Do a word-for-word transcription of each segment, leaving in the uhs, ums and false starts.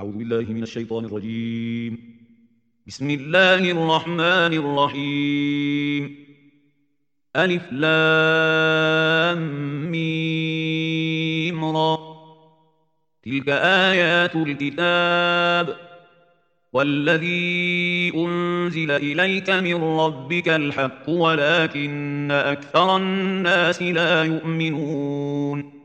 أعوذ بالله من الشيطان الرجيم. بسم الله الرحمن الرحيم. ألف لام ميم را. تلك آيات الكتاب والذي أنزل إليك من ربك الحق ولكن أكثر الناس لا يؤمنون.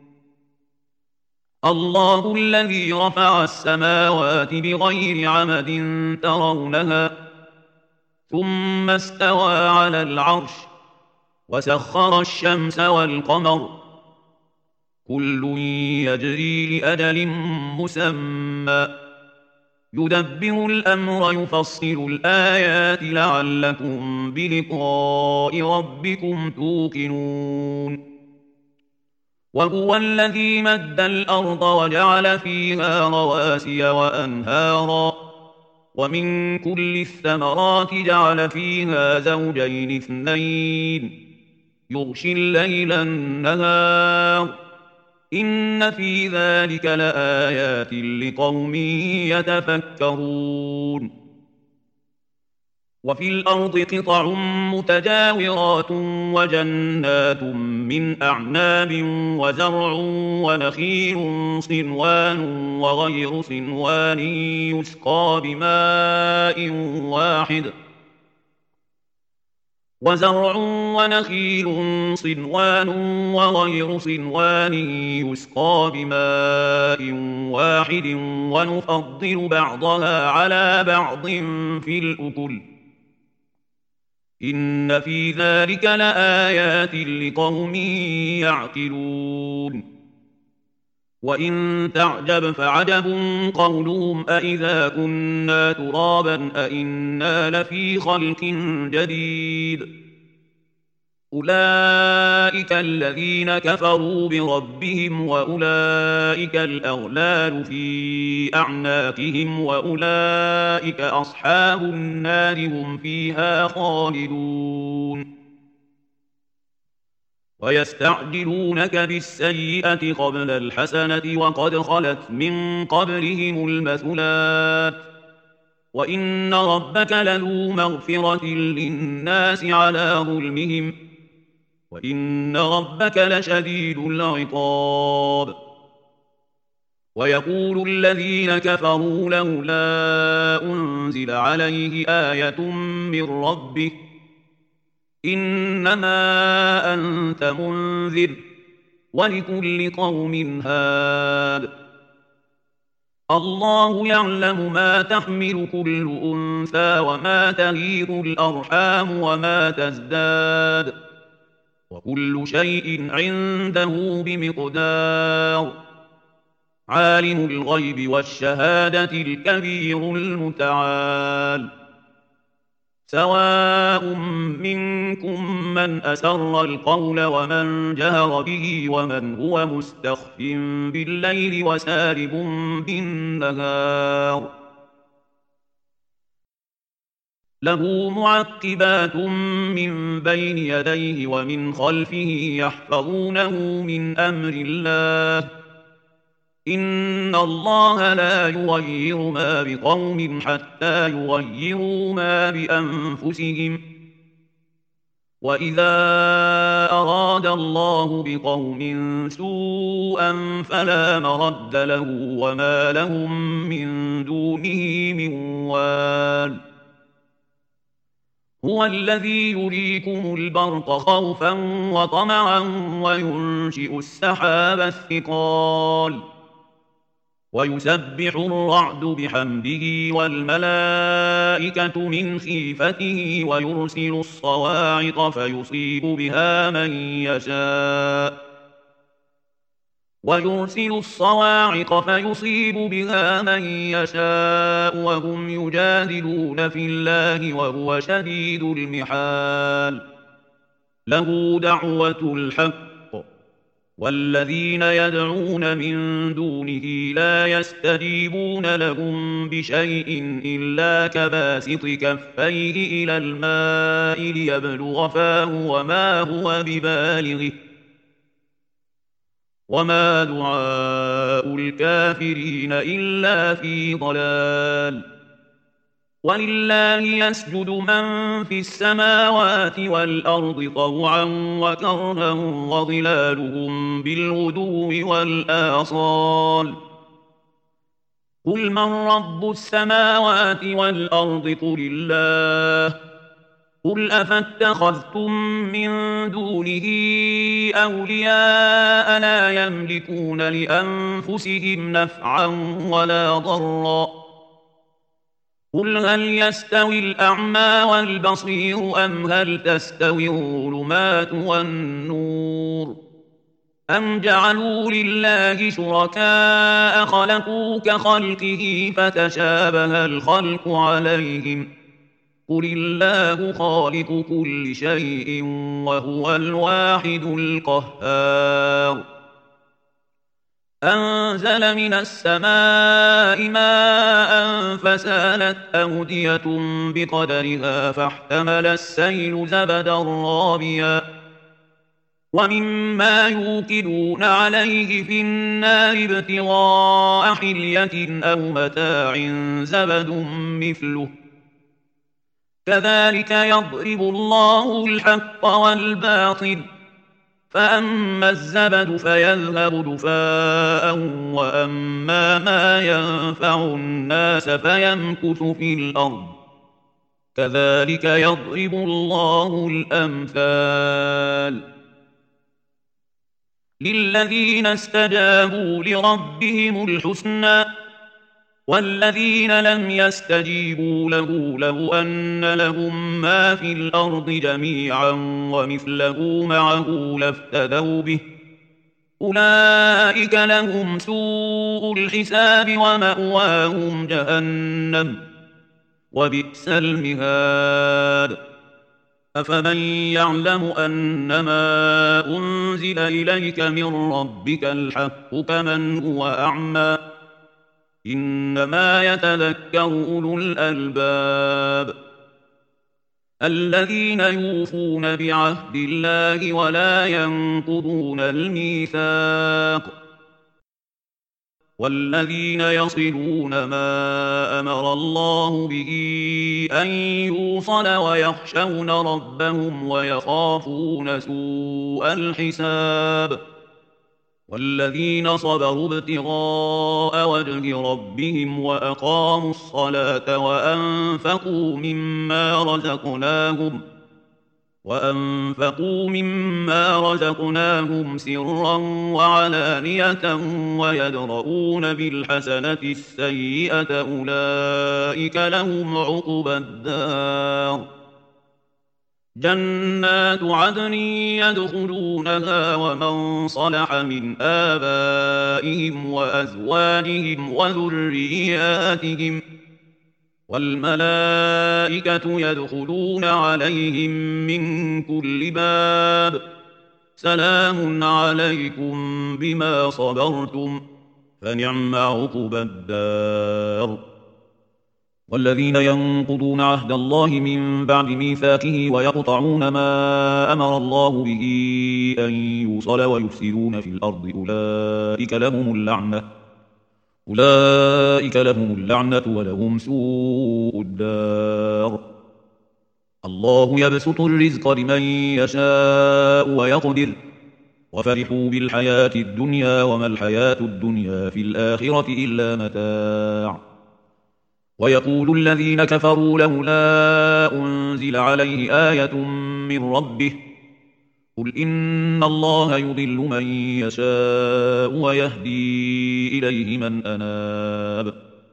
الله الذي رفع السماوات بغير عمد ترونها ثم استوى على العرش وسخر الشمس والقمر كل يجري لأجل مسمى يدبر الأمر يفصل الآيات لعلكم بلقاء ربكم توقنون. وهو الذي مد الأرض وجعل فيها رواسي وأنهارا ومن كل الثمرات جعل فيها زوجين اثنين يغشي الليل النهار إن في ذلك لآيات لقوم يتفكرون. وفي الأرض قطع متجاورات وجنات من أعناب وزرع ونخيل صنوان وغير صنوان يسقى بماء واحد وزرع ونخيل صنوان وغير صنوان يسقى بماء واحد ونفضل بعضها على بعض في الأكل إن في ذلك لآيات لقوم يعقلون. وإن تعجب فعجب قولهم أإذا كنا ترابا أإنا لفي خلق جديد أولئك الذين كفروا بربهم وأولئك الأغلال في أعناقهم وأولئك أصحاب النار هم فيها خالدون. ويستعجلونك بالسيئة قبل الحسنة وقد خلت من قبلهم المثلات وإن ربك لذو مغفرة للناس على ظلمهم وإن ربك لشديد العقاب. ويقول الذين كفروا لولا أنزل عليه آية من ربه إنما أنت منذر ولكل قوم هاد الله يعلم ما تحمل كل أنثى وما تغيض الأرحام وما تزداد وكل شيء عنده بمقدار عالم الغيب والشهادة الكبير المتعال. سواء منكم من أسر القول ومن جهر به ومن هو مستخف بالليل وسارب بالنهار له معقبات من بين يديه ومن خلفه يحفظونه من أمر الله إن الله لا يغير ما بقوم حتى يغيروا ما بأنفسهم وإذا أراد الله بقوم سوءا فلا مرد له وما لهم من دونه من وال. هو الذي يريكم البرق خوفا وطمعا وينشئ السحاب الثقال ويسبح الرعد بحمده والملائكة من خيفته ويرسل الصواعق فيصيب بها من يشاء ويرسل الصواعق فيصيب بها من يشاء وهم يجادلون في الله وهو شديد المحال. له دعوة الحق والذين يدعون من دونه لا يستجيبون لهم بشيء إلا كباسط كفيه إلى الماء ليبلغ فاه وما هو ببالغه وما دعاء الكافرين إلا في ضلال ولله يسجد من في السماوات والأرض طوعا وكرها وظلالهم بالغدو والآصال قل من رب السماوات والأرض قل الله قل أفاتخذتم من دونه أولياء لا يملكون لأنفسهم نفعا ولا ضرا قل هل يستوي الأعمى والبصير أم هل تستوي الظلمات والنور أم جعلوا لله شركاء خلقوا كخلقه فتشابه الخلق عليهم قل الله خالق كل شيء وهو الواحد القهار أنزل من السماء ماء فسالت أودية بقدرها فاحتمل السيل زبدا رابيا ومما يوقدون عليه في النار ابتغاء حلية أو متاع زبد مثله كذلك يضرب الله الحق والباطل فأما الزبد فيذهب دفاء وأما ما ينفع الناس فيمكث في الأرض كذلك يضرب الله الأمثال للذين استجابوا لربهم الحسنى والذين لم يستجيبوا له لو أن لهم ما في الأرض جميعا ومثله معه لافتدوا به أولئك لهم سوء الحساب ومأواهم جهنم وبئس المهاد أفمن يعلم أنما أنزل إليك من ربك الحق كمن هو أعمى إنما يتذكر أولو الألباب الذين يوفون بعهد الله ولا ينقضون الميثاق والذين يصلون ما أمر الله به أن يوصل ويخشون ربهم ويخافون سوء الحساب والذين صبروا ابتغاء وجه ربهم وأقاموا الصلاة وأنفقوا مما رزقناهم وأنفقوا مما رزقناهم سرا وعلانية ويدرؤون بالحسنة السيئة أولئك لهم عقبى الدار جنات عدن يدخلونها ومن صلح من آبائهم وأزواجهم وذرياتهم والملائكة يدخلون عليهم من كل باب سلام عليكم بما صبرتم فنعم عقبى الدار والذين ينقضون عهد الله من بعد ميثاقه ويقطعون ما أمر الله به أن يوصل ويفسدون في الأرض أولئك لهم اللعنة أولئك لهم اللعنة ولهم سوء الدار الله يبسط الرزق لمن يشاء ويقدر وفرحوا بالحياة الدنيا وما الحياة الدنيا في الآخرة إلا متاع ويقول الذين كفروا لولا أنزل عليه آية من ربه قل إن الله يضل من يشاء ويهدي إليه من أناب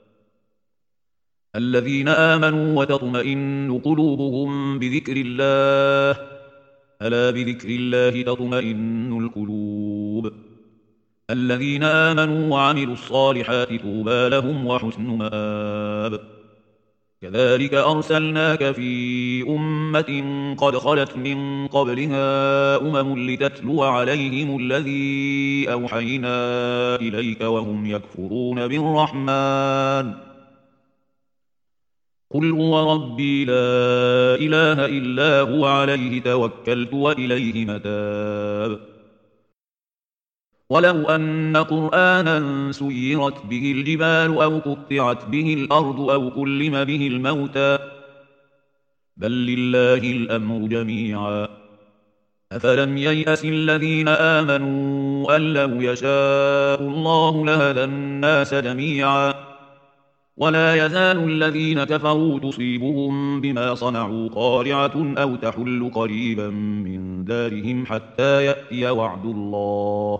الذين آمنوا وتطمئن قلوبهم بذكر الله ألا بذكر الله تطمئن القلوب الذين آمنوا وعملوا الصالحات طوبى لهم وحسن مآب كذلك أرسلناك في أمة قد خلت من قبلها أمم لتتلو عليهم الذي أوحينا إليك وهم يكفرون بالرحمن قل هو ربي لا إله إلا هو عليه توكلت وإليه متاب ولو أن قرآنا سيرت به الجبال أو قطعت به الأرض أو كلم به الموتى بل لله الأمر جميعا أفلم ييأس الذين آمنوا أن لو يشاء الله لهدى الناس جميعا ولا يزال الذين كفروا تصيبهم بما صنعوا قارعة أو تحل قريبا من دارهم حتى يأتي وعد الله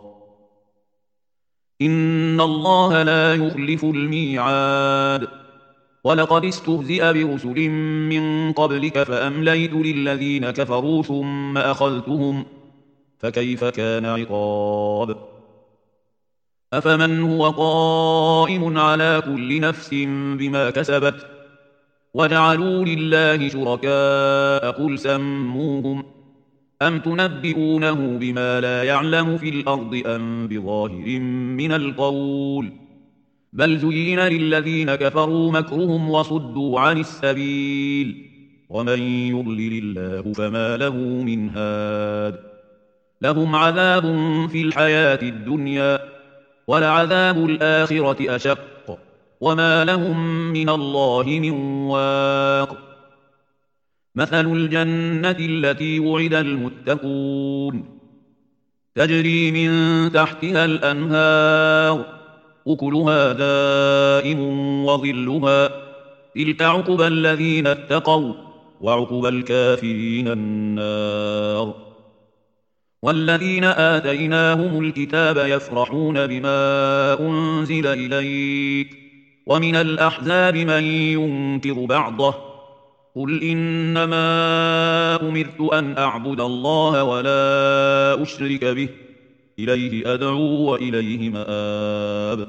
إن الله لا يخلف الميعاد ولقد استهزئ برسل من قبلك فأمليت للذين كفروا ثم أخذتهم فكيف كان عقاب أفمن هو قائم على كل نفس بما كسبت وجعلوا لله شركاء قل سموهم أم تنبئونه بما لا يعلم في الأرض أم بظاهر من القول بل زين للذين كفروا مكرهم وصدوا عن السبيل ومن يضلل الله فما له من هاد لهم عذاب في الحياة الدنيا ولعذاب الآخرة أشق وما لهم من الله من واق مثل الجنة التي وعد المتقون تجري من تحتها الأنهار أكلها دائم وظلها تلك عقبى الذين اتقوا وعقبى الكافرين النار والذين آتيناهم الكتاب يفرحون بما أنزل إليك ومن الأحزاب من ينكر بعضه قل إنما أمرت أن أعبد الله ولا أشرك به إليه أدعو وإليه مآب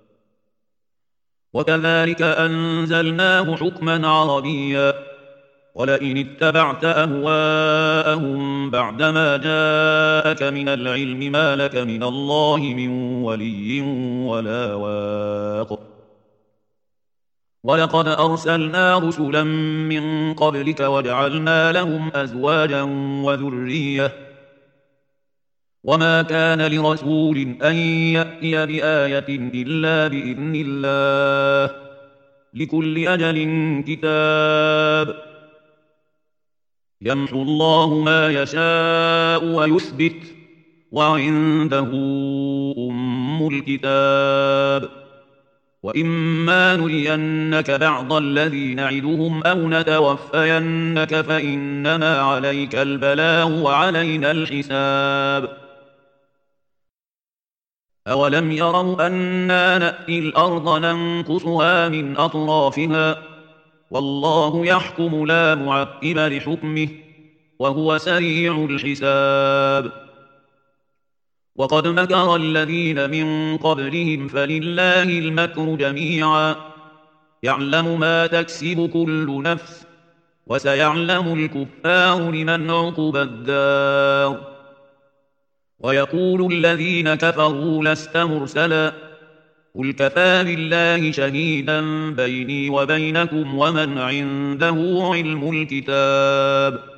وكذلك أنزلناه حكما عربيا ولئن اتبعت أهواءهم بعدما جاءك من العلم ما لك من الله من ولي ولا واق ولقد أرسلنا رسلا من قبلك وجعلنا لهم أزواجا وذرية وما كان لرسول أن يأتي بآية إلا بإذن الله لكل أجل كتاب يمحو الله ما يشاء ويثبت وعنده أم الكتاب وإما نرينك بعض الذي نعدهم أو نتوفينك فإنما عليك البلاغ وعلينا الحساب أولم يروا أنا نأتي الأرض ننقصها من أطرافها والله يحكم لا معقب لحكمه وهو سريع الحساب وقد مكر الذين من قبلهم فلله المكر جميعا يعلم ما تكسب كل نفس وسيعلم الكفار لمن عقبى الدار ويقول الذين كفروا لست مرسلا قل كفى بالله شهيدا بيني وبينكم ومن عنده علم الكتاب